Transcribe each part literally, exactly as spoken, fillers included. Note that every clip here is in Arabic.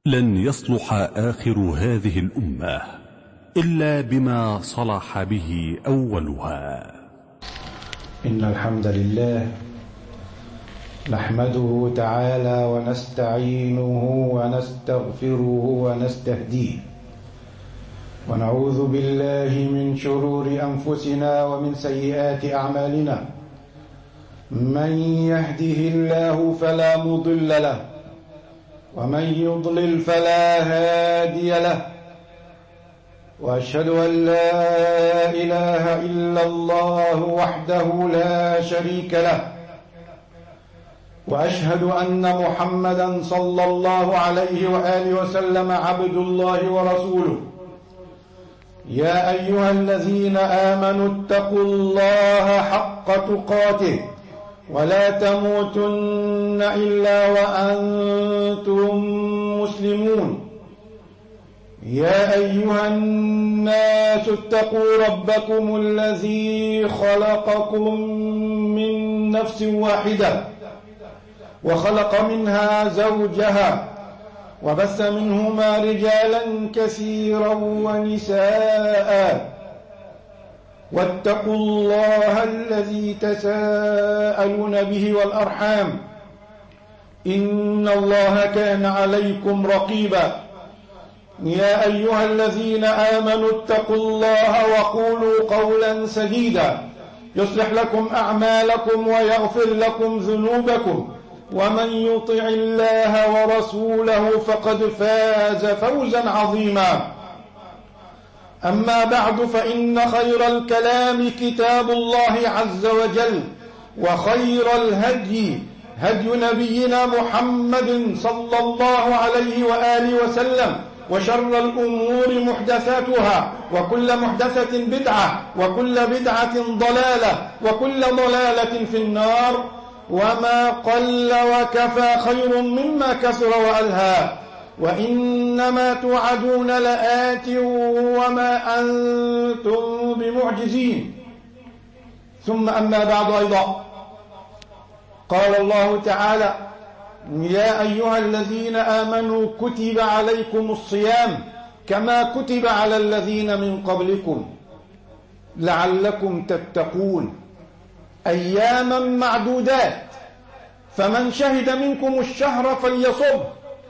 لن يصلح آخر هذه الأمة إلا بما صلح به أولها. إن الحمد لله نحمده تعالى ونستعينه ونستغفره ونستهديه، ونعوذ بالله من شرور أنفسنا ومن سيئات أعمالنا. من يهده الله فلا مضل له، ومن يضلل فلا هادي له، وأشهد أن لا إله إلا الله وحده لا شريك له، وأشهد أن محمدا صلى الله عليه وآله وسلم عبد الله ورسوله. يا أيها الذين آمنوا اتقوا الله حق تقاته ولا تموتن إلا وأنتم مسلمون. يا أيها الناس اتقوا ربكم الذي خلقكم من نفس واحدة وخلق منها زوجها وبث منهما رجالا كثيرا ونساء، واتقوا الله الذي تساءلون به والأرحام، إن الله كان عليكم رقيبا. يا أيها الذين آمنوا اتقوا الله وقولوا قولا سديدا يصلح لكم أعمالكم ويغفر لكم ذنوبكم، ومن يطع الله ورسوله فقد فاز فوزا عظيما. أما بعد، فإن خير الكلام كتاب الله عز وجل، وخير الهدي هدي نبينا محمد صلى الله عليه وآله وسلم، وشر الأمور محدثاتها، وكل محدثة بدعة، وكل بدعة ضلالة، وكل ضلالة في النار. وما قل وكفى خير مما كثر وألهى، وإنما توعدون لآت وما أنتم بمعجزين. ثم أما بعد أيضا، قال الله تعالى: يا أيها الذين آمنوا كتب عليكم الصيام كما كتب على الذين من قبلكم لعلكم تتقون، أياما معدودات، فمن شهد منكم الشهر فليصم،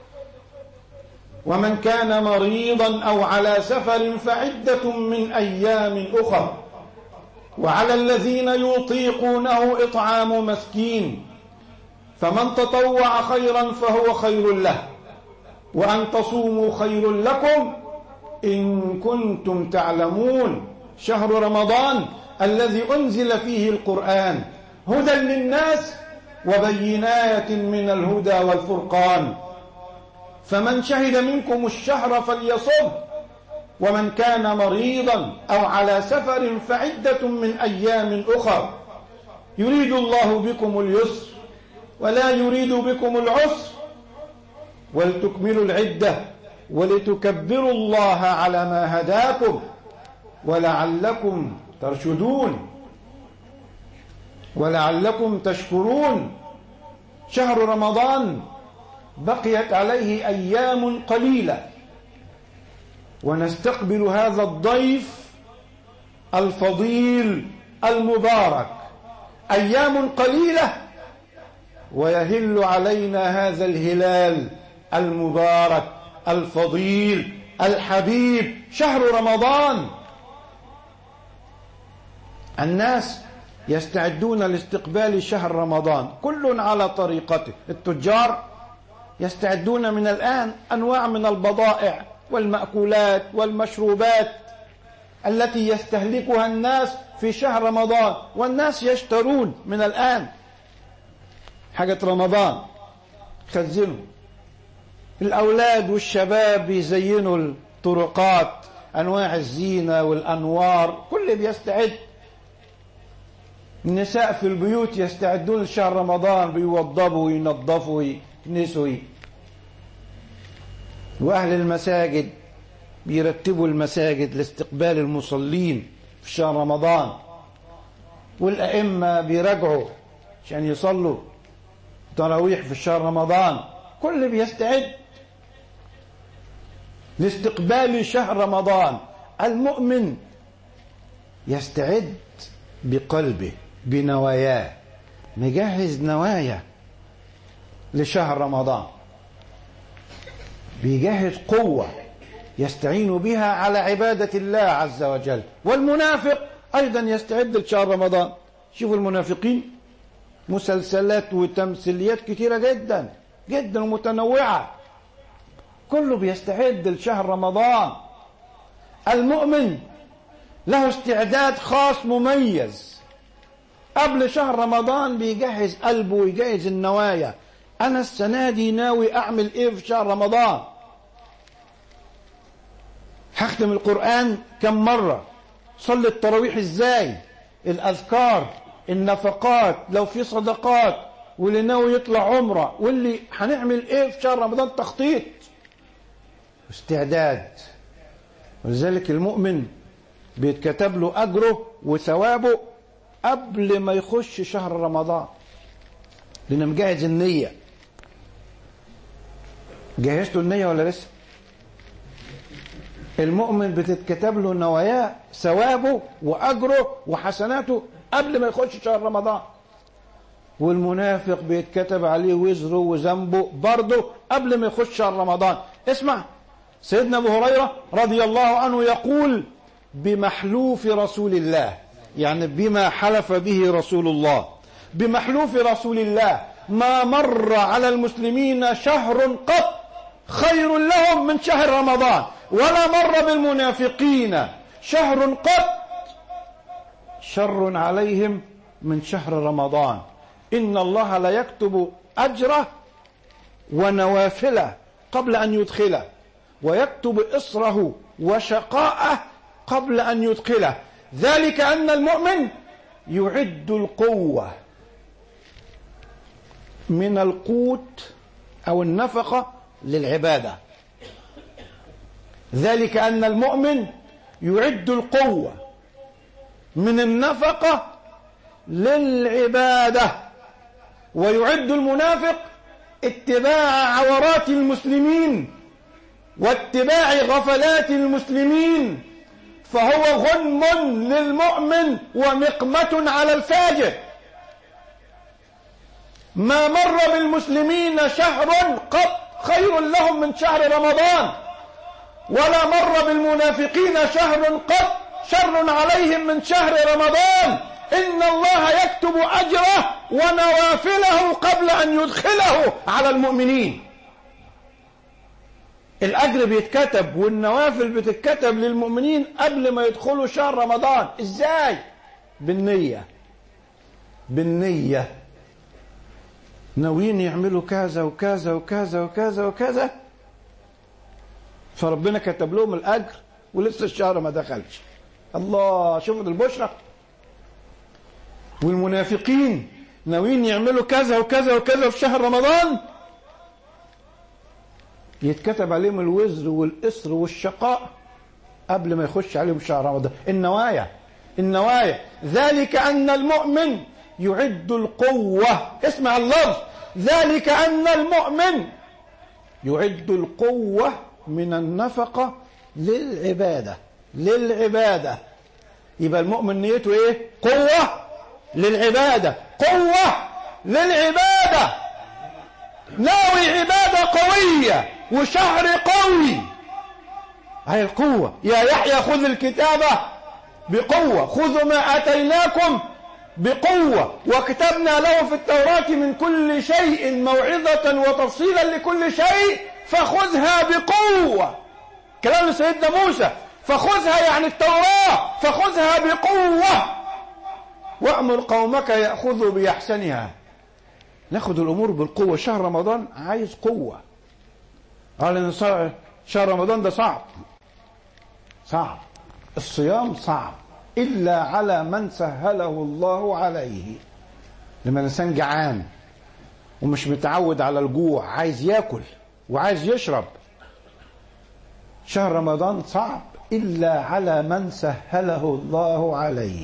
ومن كان مريضا أو على سفر فعدة من أيام أخر، وعلى الذين يطيقونه إطعام مسكين، فمن تطوع خيرا فهو خير له، وأن تصوموا خير لكم إن كنتم تعلمون. شهر رمضان الذي أنزل فيه القرآن هدى للناس وبينات من الهدى والفرقان، فمن شهد منكم الشهر فليصم، ومن كان مريضا أو على سفر فعدة من أيام أخر، يريد الله بكم اليسر ولا يريد بكم العسر، ولتكملوا العدة ولتكبروا الله على ما هداكم ولعلكم ترشدون ولعلكم تشكرون. شهر رمضان بقيت عليه أيام قليلة، ونستقبل هذا الضيف الفضيل المبارك. أيام قليلة ويهل علينا هذا الهلال المبارك الفضيل الحبيب، شهر رمضان. الناس يستعدون لاستقبال شهر رمضان، كل على طريقته. التجار يستعدون من الآن أنواع من البضائع والمأكولات والمشروبات التي يستهلكها الناس في شهر رمضان، والناس يشترون من الآن حاجة رمضان خزنوا. الأولاد والشباب يزينوا الطرقات، أنواع الزينة والأنوار، كل بيستعد. النساء في البيوت يستعدون لشهر رمضان، بيوضبوا وينظفوا ويكنسوا. وأهل المساجد بيرتبوا المساجد لاستقبال المصلين في شهر رمضان، والأئمة بيراجعوا عشان يصلوا تراويح في شهر رمضان. كل بيستعد. لاستقبال شهر رمضان. المؤمن يستعد بقلبه بنواياه، مجهز نوايا لشهر رمضان، بيجهز قوة يستعين بها على عبادة الله عز وجل. والمنافق أيضا يستعد لشهر رمضان. شوفوا المنافقين، مسلسلات وتمثيليات كثيرة جدا جدا ومتنوعة، كله بيستعد لشهر رمضان. المؤمن له استعداد خاص مميز قبل شهر رمضان، بيجهز قلبه ويجهز النوايا. أنا السنة دي ناوي أعمل إيه في شهر رمضان؟ هختم القرآن كم مرة؟ صلي التراويح إزاي؟ الأذكار، النفقات، لو في صدقات، واللي ناوي يطلع عمرة، واللي هنعمل إيه في شهر رمضان؟ تخطيط، استعداد. ولذلك المؤمن بيتكتب له أجره وثوابه قبل ما يخش شهر رمضان، لأنه مجهز النية. جهزتوا النية ولا لسه؟ المؤمن بتتكتب له نواياه، ثوابه وأجره وحسناته قبل ما يخش شهر رمضان. والمنافق بيتكتب عليه وزره وذنبه برضه قبل ما يخش شهر رمضان. اسمع، سيدنا أبو هريرة رضي الله عنه يقول: بمحلوف رسول الله، يعني بما حلف به رسول الله، بمحلوف رسول الله ما مر على المسلمين شهر قط خير لهم من شهر رمضان، ولا مر بالمنافقين شهر قط شر عليهم من شهر رمضان. إن الله لا يكتب أجره ونوافله قبل أن يدخله، ويكتب إصره وشقاءه قبل أن يدخله. ذلك أن المؤمن يعد القوة من القوت أو النفقة للعبادة. ذلك أن المؤمن يعد القوة من النفقة للعبادة، ويعد المنافق اتباع عورات المسلمين واتباع غفلات المسلمين، فهو غنم للمؤمن ومقمة على الفاجر. ما مر بالمسلمين شهر قط خير لهم من شهر رمضان، ولا مر بالمنافقين شهر قط شر عليهم من شهر رمضان. إن الله يكتب أجره ونوافله قبل أن يدخله على المؤمنين. الأجر بيتكتب والنوافل بتتكتب للمؤمنين قبل ما يدخلوا شهر رمضان. إزاي؟ بالنية. بالنية ناويين يعملوا كذا وكذا وكذا وكذا وكذا، فربنا كتب لهم الأجر ولسه الشهر ما دخلش. الله، شوفوا البشرى. والمنافقين ناويين يعملوا كذا وكذا وكذا في شهر رمضان، يتكتب عليهم الوزر والإصر والشقاء قبل ما يخش عليهم شهر رمضان. النوايا النوايا ذلك أن المؤمن يعد القوة. اسمع اللفظ، ذلك أن المؤمن يعد القوة من النفقة للعبادة. للعبادة يبقى المؤمن نيته ايه؟ قوة للعبادة، قوة للعبادة، ناوي عبادة قوية وشهر قوي. هاي القوة. يا يحيى خذ الكتابة بقوة، خذوا ما آتيناكم بقوة، وكتبنا له في التوراة من كل شيء موعظة وتفصيلا لكل شيء فخذها بقوة. كلام سيدنا موسى، فخذها يعني التوراة، فخذها بقوة وأمر قومك يأخذوا بأحسنها. ناخذ الأمور بالقوة. شهر رمضان عايز قوة. قال إن شهر رمضان ده صعب صعب الصيام صعب إلا على من سهله الله عليه. لما الإنسان جعان ومش متعود على الجوع، عايز ياكل وعايز يشرب، شهر رمضان صعب إلا على من سهله الله عليه.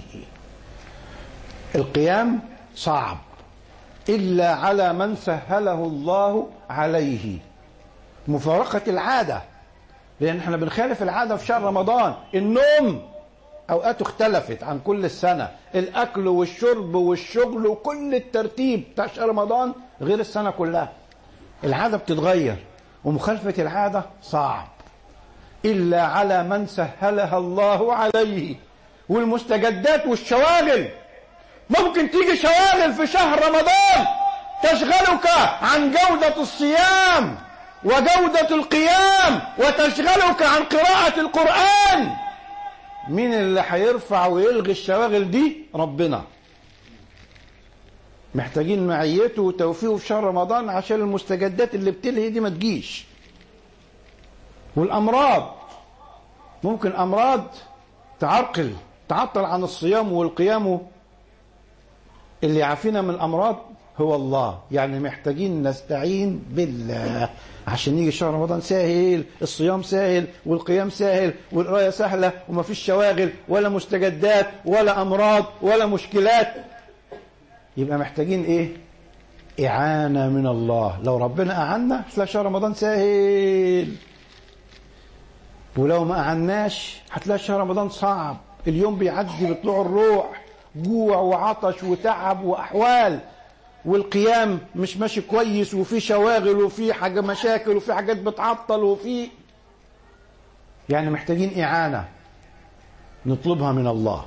القيام صعب إلا على من سهله الله عليه. مفارقة العادة لأن احنا بنخالف العادة في شهر رمضان. النوم أوقاته اختلفت عن كل السنة، الأكل والشرب والشغل وكل الترتيب بتاع شهر رمضان غير السنة كلها. العادة بتتغير، ومخالفة العادة صعب إلا على من سهلها الله عليه. والمستجدات والشواغل، ممكن تيجي شواغل في شهر رمضان تشغلك عن جودة الصيام وجودة القيام وتشغلك عن قراءة القرآن. مين اللي هيرفع ويلغي الشواغل دي؟ ربنا. محتاجين معيته وتوفيقه في شهر رمضان عشان المستجدات اللي بتلهي دي ما تجيش. والأمراض، ممكن أمراض تعرقل تعطل عن الصيام والقيام. اللي يعافينا من الأمراض هو الله. يعني محتاجين نستعين بالله عشان يجي شهر رمضان سهل، الصيام سهل والقيام سهل والقرايه سهله وما فيش شواغل ولا مستجدات ولا امراض ولا مشكلات. يبقى محتاجين ايه؟ اعانه من الله. لو ربنا اعنا هتلاقي شهر رمضان سهل، ولو ما اعناش هتلاقي شهر رمضان صعب. اليوم بيعدي بطلوع الروح، جوع وعطش وتعب واحوال، والقيام مش ماشي كويس، وفي شواغل وفي حاجة مشاكل وفي حاجات بتعطل وفي، يعني محتاجين إعانة نطلبها من الله.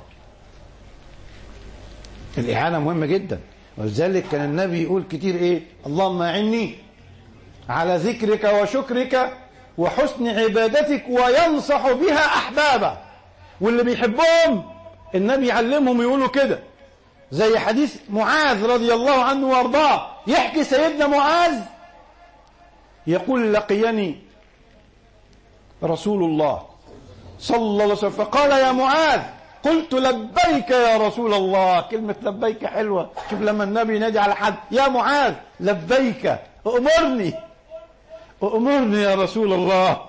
الإعانة مهمة جدا، ولذلك كان النبي يقول كتير إيه؟ اللهم أعني على ذكرك وشكرك وحسن عبادتك، وينصح بها أحبابه. واللي بيحبهم النبي يعلمهم يقولوا كده، زي حديث معاذ رضي الله عنه وارضاه. يحكي سيدنا معاذ يقول لقيني رسول الله صلى الله عليه وسلم فقال يا معاذ، قلت لبيك يا رسول الله. كلمة لبيك حلوة. شوف لما النبي ينادي على حد يا معاذ لبيك، أمرني أمرني يا رسول الله.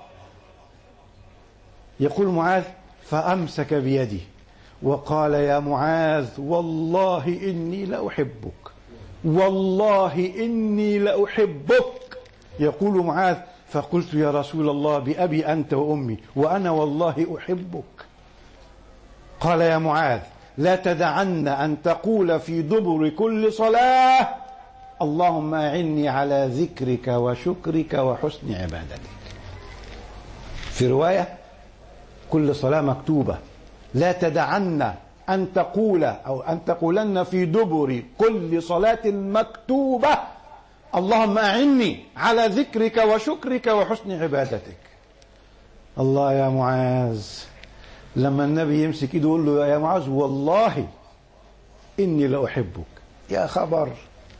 يقول معاذ فأمسك بيدي وقال يا معاذ والله إني لأحبك، والله إني لأحبك. يقول معاذ فقلت يا رسول الله بأبي أنت وأمي وأنا والله أحبك. قال يا معاذ لا تدعن أن تقول في دبر كل صلاة اللهم أعني على ذكرك وشكرك وحسن عبادتك. في رواية كل صلاة مكتوبة، لا تدعن أن تقول أو أن تقولن في دبر كل صلاة مكتوبة اللهم أعني على ذكرك وشكرك وحسن عبادتك. الله يا معاذ، لما النبي يمسك ايده يقول له يا معاذ والله إني لأحبك. يا خبر،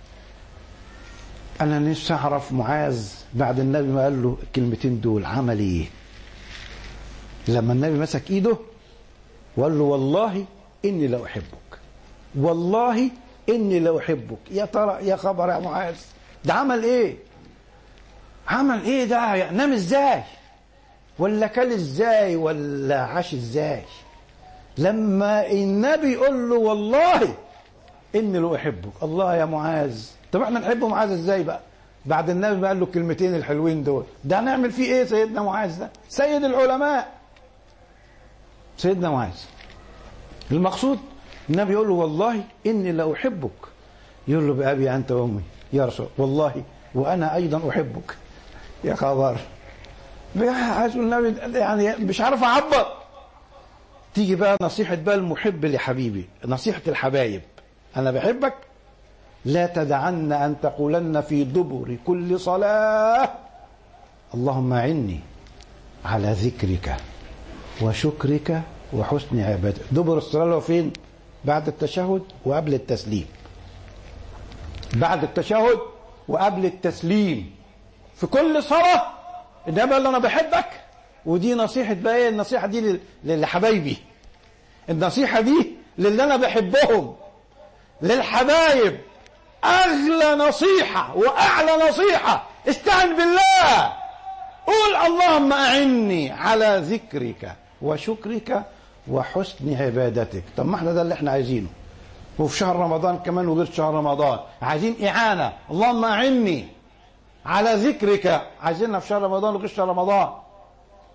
أنا نفسي أعرف معاذ بعد النبي ما قال له الكلمتين دول عمل إيه. لما النبي مسك ايده وقال له والله إني لأحبك، والله إني لأحبك. يا ترى يا خبر يا معاذ، ده عمل إيه؟ عمل إيه ده؟ نام إزاي؟ ولا كل إزاي؟ ولا عاش إزاي؟ لما النبي يقول له والله إني لأحبك. الله يا معاذ، طب احنا نحب معاذ إزاي بقى؟ بعد النبي ما قال له الكلمتين الحلوين دول، ده هنعمل فيه إيه سيدنا معاذ ده؟ سيد العلماء سيدنا معاذ. المقصود النبي يقول له والله إني لأحبك، يقول له بأبي أنت وأمي يا رسول والله وأنا أيضا أحبك. يا خبر، عايز النبي يعني مش عارف أعبر. تيجي بقى نصيحة بقى المحب لحبيبي، نصيحة الحبايب، أنا بحبك لا تدعن أن تقولن في دبر كل صلاة اللهم أعني على ذكرك وشكرك وحسن عبادتك. دبر الصلاة له فين؟ بعد التشهد وقبل التسليم. بعد التشهد وقبل التسليم في كل صلاة. إنما اللي أنا بحبك، ودي نصيحة بقى إيه؟ النصيحة دي لحبايبي، النصيحة دي للي أنا بحبهم، للحبايب. أغلى نصيحة وأعلى نصيحة استعن بالله. قول اللهم أعني على ذكرك وشكرك وحسن عبادتك. طب ما احنا ده اللي احنا عايزينه، وفي شهر رمضان كمان وغير شهر رمضان عايزين إعانة. اللهم أعني على ذكرك، عايزينها في شهر رمضان وغير شهر رمضان.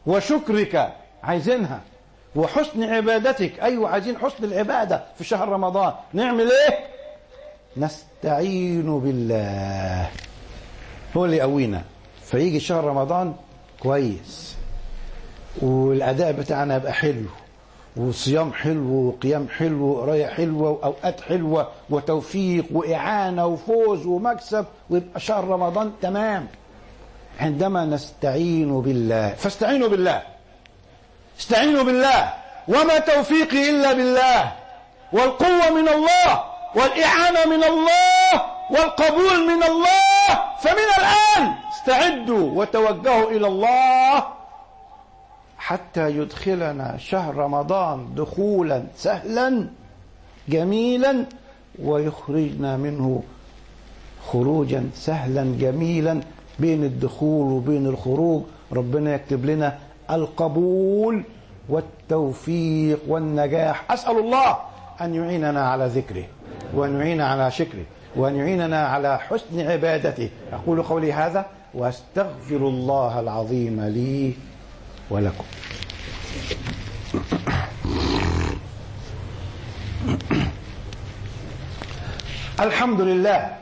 وشكرك عايزينها، وحسن عبادتك، أيوة عايزين حسن العبادة في شهر رمضان. نعمل إيه؟ نستعين بالله، هو اللي يقوينا. فيجي شهر رمضان كويس، والأداء بتاعنا يبقى حلو، وصيام حلو، وقيام حلو، وقراية حلوة، وأوقات حلوة، وتوفيق وإعانة وفوز ومكسب، ويبقى شهر رمضان تمام. عندما نستعين بالله، فاستعينوا بالله، استعينوا بالله، وما توفيقي إلا بالله، والقوة من الله، والإعانة من الله، والقبول من الله. فمن الآن استعدوا وتوجهوا إلى الله حتى يدخلنا شهر رمضان دخولا سهلا جميلا، ويخرجنا منه خروجا سهلا جميلا. بين الدخول وبين الخروج ربنا يكتب لنا القبول والتوفيق والنجاح. أسأل الله أن يعيننا على ذكره، وأن يعيننا على شكره، وأن يعيننا على حسن عبادته. أقول قولي هذا وأستغفر الله العظيم لي ولكم. الحمد لله،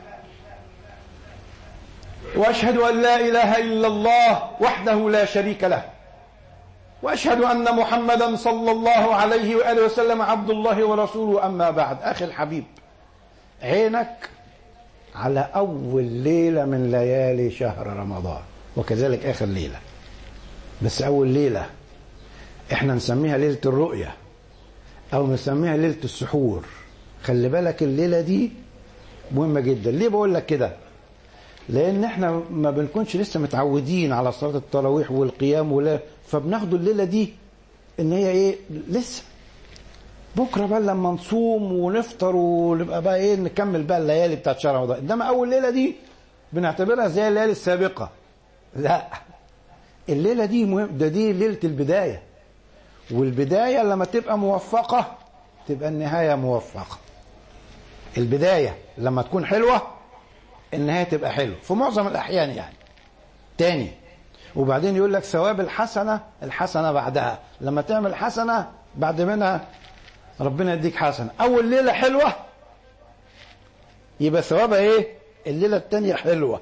وأشهد أن لا إله إلا الله وحده لا شريك له، وأشهد أن محمدا صلى الله عليه وآله وسلم عبد الله ورسوله. أما بعد، أخي الحبيب، عينك على أول ليلة من ليالي شهر رمضان، وكذلك آخر ليلة. بس أول ليلة إحنا نسميها ليلة الرؤية، أو نسميها ليلة السحور. خلي بالك الليلة دي مهمة جدا. ليه بقول لك كده؟ لأن إحنا ما بنكونش لسه متعودين على صلاة التراويح والقيام، ولا فبناخد الليلة دي إن هي إيه، لسه بكرة بقى لما نصوم ونفطر ونبقى بقى إيه، نكمل بقى الليالي بتاعت شهر رمضان. إنما أول ليلة دي بنعتبرها زي الليالي السابقة. لا، الليلة دي مهم، ده دي ليلة البداية، والبداية لما تبقى موفقة تبقى النهاية موفقة. البداية لما تكون حلوة النهاية تبقى حلوة في معظم الأحيان يعني. تاني، وبعدين يقول لك ثواب الحسنة الحسنة بعدها. لما تعمل حسنة بعد منها ربنا يديك حسنة. أول ليلة حلوة يبقى ثوابها إيه؟ الليلة التانية حلوة.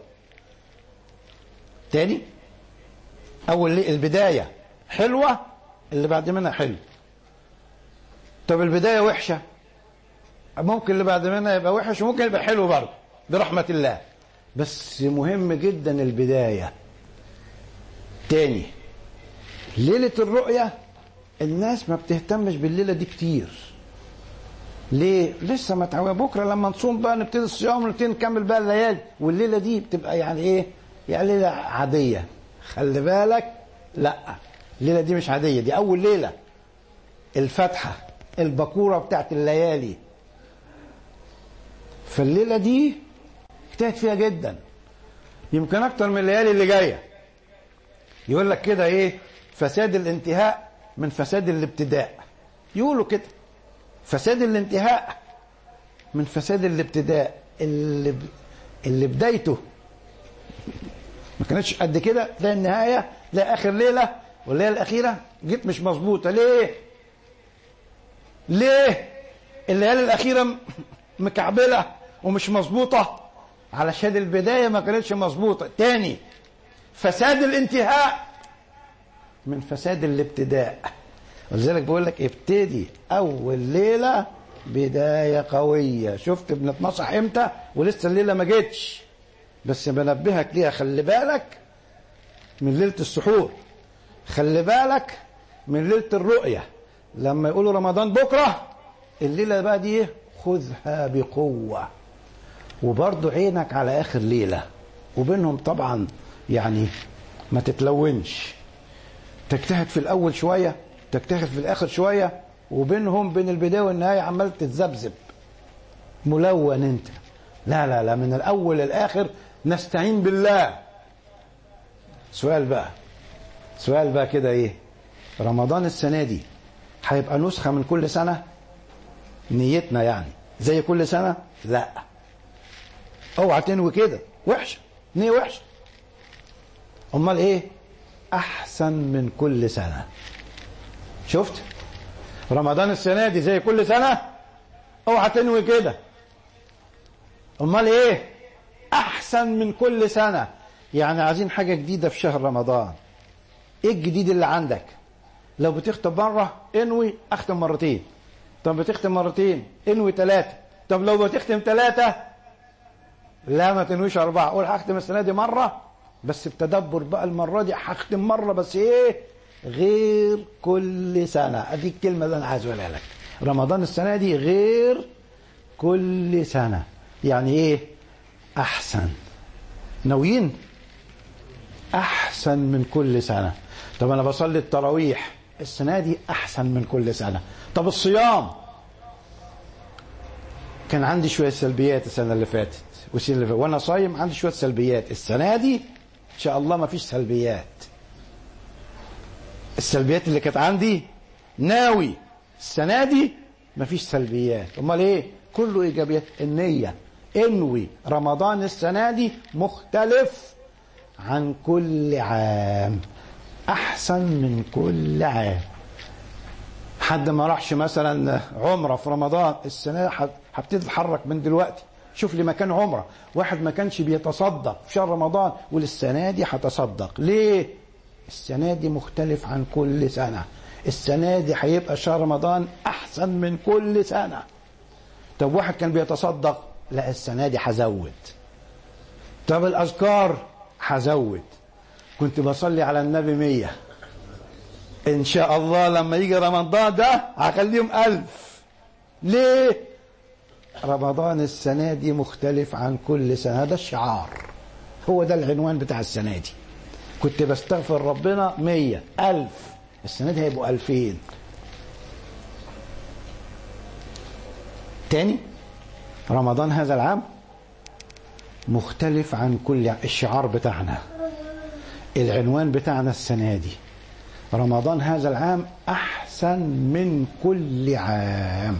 تاني، أول ليلة البداية حلوة، اللي بعد منها حلو. طب البداية وحشة، ممكن اللي بعد منها يبقى وحش، وممكن يبقى حلو برضه برحمة الله. بس مهم جدا البداية. تاني، ليلة الرؤية الناس ما بتهتمش بالليلة دي كتير. ليه؟ لسه ما تعود. بكرة لما نصوم بقى نبتدي الصيام ونبتدي نكمل بقى الليالي، والليلة دي بتبقى يعني ايه؟ يعني ليلة عادية. خلي بالك، لا، الليلة دي مش عادية، دي أول ليلة، الفتحة، البكورة بتاعت الليالي. فالليلة دي اجتهد فيها جدا، يمكن أكتر من الليالي اللي جاية. يقول لك كده ايه؟ فساد الانتهاء من فساد الابتداء. يقولوا كده فساد الانتهاء من فساد الابتداء. اللي اللي بدايته ما كانتش قد كده، تلاقي النهايه، تلاقي اخر ليله والليله الاخيره جيت مش مظبوطه. ليه؟ ليه الليالي الاخيره مكعبله ومش مظبوطه؟ علشان البدايه ما كانتش مظبوطه. تاني، فساد الانتهاء من فساد الابتداء. ولذلك بقول لك ابتدي اول ليله بدايه قويه. شفت بنتنصح امتى ولسه الليله ما جتش، بس بنبهك ليها. خلي بالك من ليله السحور، خلي بالك من ليله الرؤيه. لما يقولوا رمضان بكره، الليله بقى دي خذها بقوه. وبرضو عينك على اخر ليله، وبينهم طبعا يعني ما تتلونش. تجتهد في الاول شويه، تجتهد في الاخر شويه، وبينهم بين البدايه والنهايه عمال تتذبذب ملون انت. لا لا لا، من الاول للاخر نستعين بالله. سؤال بقى سؤال بقى كده، ايه رمضان السنه دي هيبقى نسخه من كل سنه؟ نيتنا يعني زي كل سنه؟ لا، اوعى تنوي كده، وحشه، نيه وحشه. امال ايه؟ أحسن من كل سنة. شفت رمضان السنة دي زي كل سنة؟ اوعى تنوي كده. امال ايه؟ احسن من كل سنة. يعني عايزين حاجة جديدة في شهر رمضان. ايه الجديد اللي عندك؟ لو بتختم مرة انوي اختم مرتين. طب بتختم مرتين انوي ثلاثة. طب لو بتختم ثلاثة لا ما تنويش أربعة. قول هختم السنة دي مرة بس بتدبر بقى. المرة دي هختم مرة بس ايه؟ غير كل سنة. ادي الكلمة اللي انا عايز اقولها لك. رمضان السنة دي غير كل سنة. يعني ايه؟ احسن. ناويين احسن من كل سنة. طب انا بصلي التراويح السنة دي احسن من كل سنة. طب الصيام كان عندي شوية سلبيات السنة اللي فاتت والسنة اللي فاتت وانا صايم عندي شوية سلبيات. السنة دي ان شاء الله ما فيش سلبيات. السلبيات اللي كانت عندي ناوي السنة دي ما فيش سلبيات. امال ايه؟ كله ايجابيات. النية انوي رمضان السنة دي مختلف عن كل عام، احسن من كل عام. حد ما راحش مثلا عمرة في رمضان السنة هبتدي اتحرك من دلوقتي شوف لي مكان عمرة. واحد ما كانش بيتصدق في شهر رمضان والسنة دي هتصدق. ليه؟ السنة دي مختلف عن كل سنة. السنة دي هيبقى شهر رمضان احسن من كل سنة. طب واحد كان بيتصدق لا السنة دي هزود. طب الاذكار هزود. كنت بصلي على النبي مية ان شاء الله لما يجي رمضان ده هخليهم الف. ليه؟ رمضان السنة دي مختلف عن كل سنة. ده الشعار، هو ده العنوان بتاع السنة دي. كنت بستغفر ربنا مية الف، السنة دي هيبقوا الفين. تاني رمضان هذا العام مختلف عن كل عام. الشعار بتاعنا العنوان بتاعنا السنة دي رمضان هذا العام أحسن من كل عام.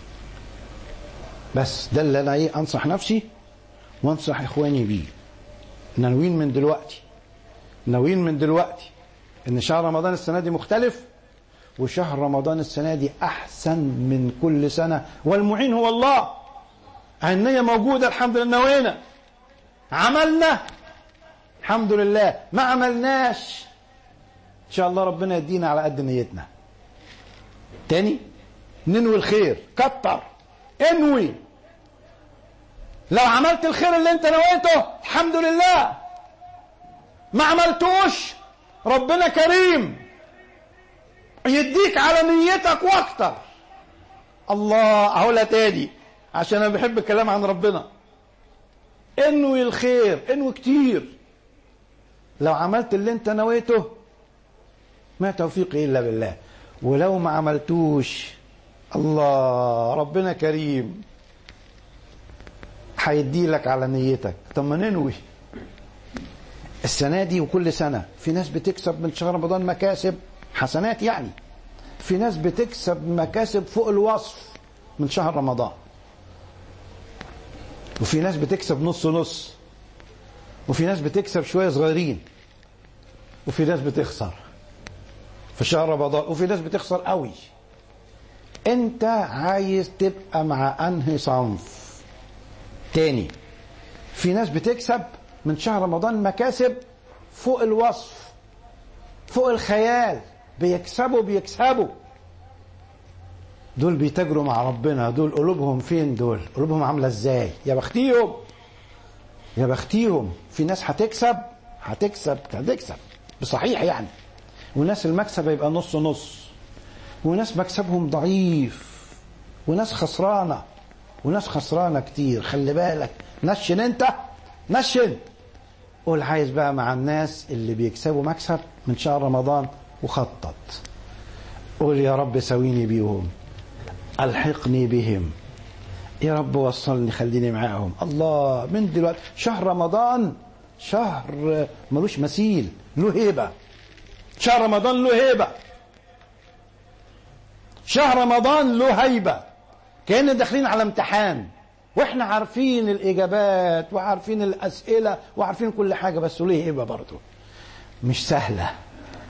بس ده اللي أنا إيه أنصح نفسي وأنصح إخواني بيه. ناويين من دلوقتي ناويين من دلوقتي إن شهر رمضان السنة دي مختلف وشهر رمضان السنة دي أحسن من كل سنة. والمعين هو الله. النية موجودة الحمد لله. نوينا عملنا الحمد لله. ما عملناش ان شاء الله ربنا يدينا على قد نيتنا. تاني ننوي الخير. كتر انوي. لو عملت الخير اللي انت نويته الحمد لله. ما عملتوش ربنا كريم يديك على نيتك واكتر. الله اقولها تاني عشان انا بحب الكلام عن ربنا. انوي الخير انوي كتير. لو عملت اللي انت نويته ما توفيقي الا بالله. ولو ما عملتوش الله ربنا كريم هيدي لك على نيتك. طب ما ننوي السنه دي وكل سنه. في ناس بتكسب من شهر رمضان مكاسب حسنات. يعني في ناس بتكسب مكاسب فوق الوصف من شهر رمضان. وفي ناس بتكسب نص نص. وفي ناس بتكسب شويه صغيرين. وفي ناس بتخسر في شهر رمضان. وفي ناس بتخسر قوي. انت عايز تبقى مع انهي صنف؟ تاني في ناس بتكسب من شهر رمضان مكاسب فوق الوصف فوق الخيال. بيكسبوا بيكسبوا دول بيتاجروا مع ربنا. دول قلوبهم فين؟ دول قلوبهم عامله ازاي؟ يا بختيهم يا بختيهم. في ناس هتكسب هتكسب هتكسب بصحيح يعني. وناس المكسب يبقى نص نص. وناس مكسبهم ضعيف. وناس خسرانة. وناس خسرانة كتير. خلي بالك. نشن انت نشن. قول عايز بقى مع الناس اللي بيكسبوا مكسب من شهر رمضان وخطط. قول يا رب سويني بيهم. الحقني بهم يا رب. وصلني خليني معاهم. الله من دلوقتي شهر رمضان شهر ملوش مثيل. له هيبة. شهر رمضان له هيبة. شهر رمضان له هيبة. كأننا داخلين على امتحان واحنا عارفين الإجابات وعارفين الأسئلة وعارفين كل حاجة. بس له هيبة برضه مش سهلة.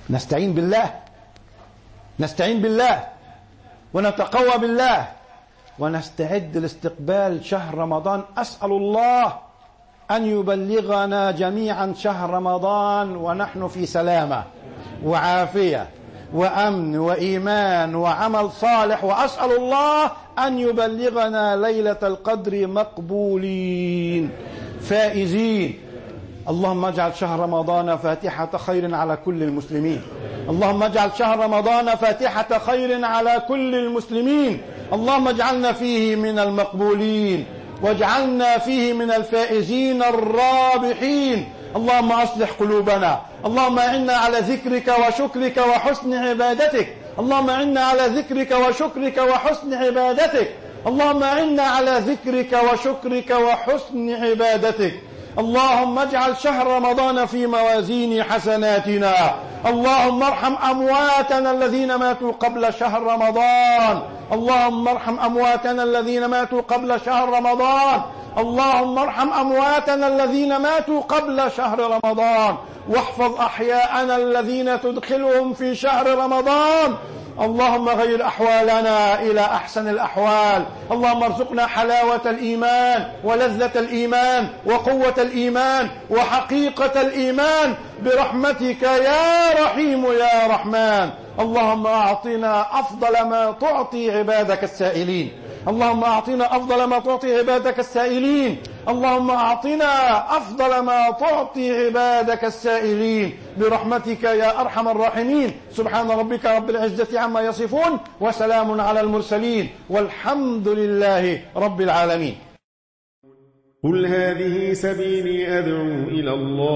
نستعين بالله، نستعين بالله ونتقوى بالله ونستعد لاستقبال شهر رمضان. أسأل الله أن يبلغنا جميعا شهر رمضان ونحن في سلامة وعافية وأمن وإيمان وعمل صالح، وأسأل الله أن يبلغنا ليلة القدر مقبولين فائزين. اللهم اجعل شهر رمضان فاتحة خير على كل المسلمين، اللهم اجعل شهر رمضان فاتحة خير على كل المسلمين، اللهم اجعلنا فيه من المقبولين واجعلنا فيه من الفائزين الرابحين. اللهم أصلح قلوبنا، اللهم أعنا على ذكرك وشكرك وحسن عبادتك، اللهم أعنا على ذكرك وشكرك وحسن عبادتك، اللهم أعنا على ذكرك وشكرك وحسن عبادتك. اللهم اجعل شهر رمضان في موازين حسناتنا، اللهم ارحم أمواتنا الذين ماتوا قبل شهر رمضان، اللهم ارحم أمواتنا الذين ماتوا قبل شهر رمضان، اللهم ارحم أمواتنا الذين ماتوا قبل شهر رمضان، واحفظ أحياءنا الذين تدخلهم في شهر رمضان. اللهم غير أحوالنا إلى أحسن الأحوال، اللهم ارزقنا حلاوة الإيمان ولذة الإيمان وقوة الإيمان وحقيقة الإيمان برحمتك يا رحيم يا رحمن. اللهم أعطنا أفضل ما تعطي عبادك السائلين، اللهم أعطنا أفضل ما تعطي عبادك السائلين، اللهم أعطنا أفضل ما تعطي عبادك السائلين برحمتك يا أرحم الراحمين. سبحان ربك رب العزة عما يصفون وسلام على المرسلين والحمد لله رب العالمين. قل هذه سبيلي أدعو إلى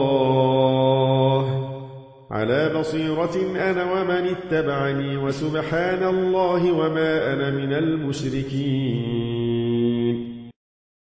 الله على بصيرة أنا ومن اتبعني، وسبحان الله وما أنا من المشركين.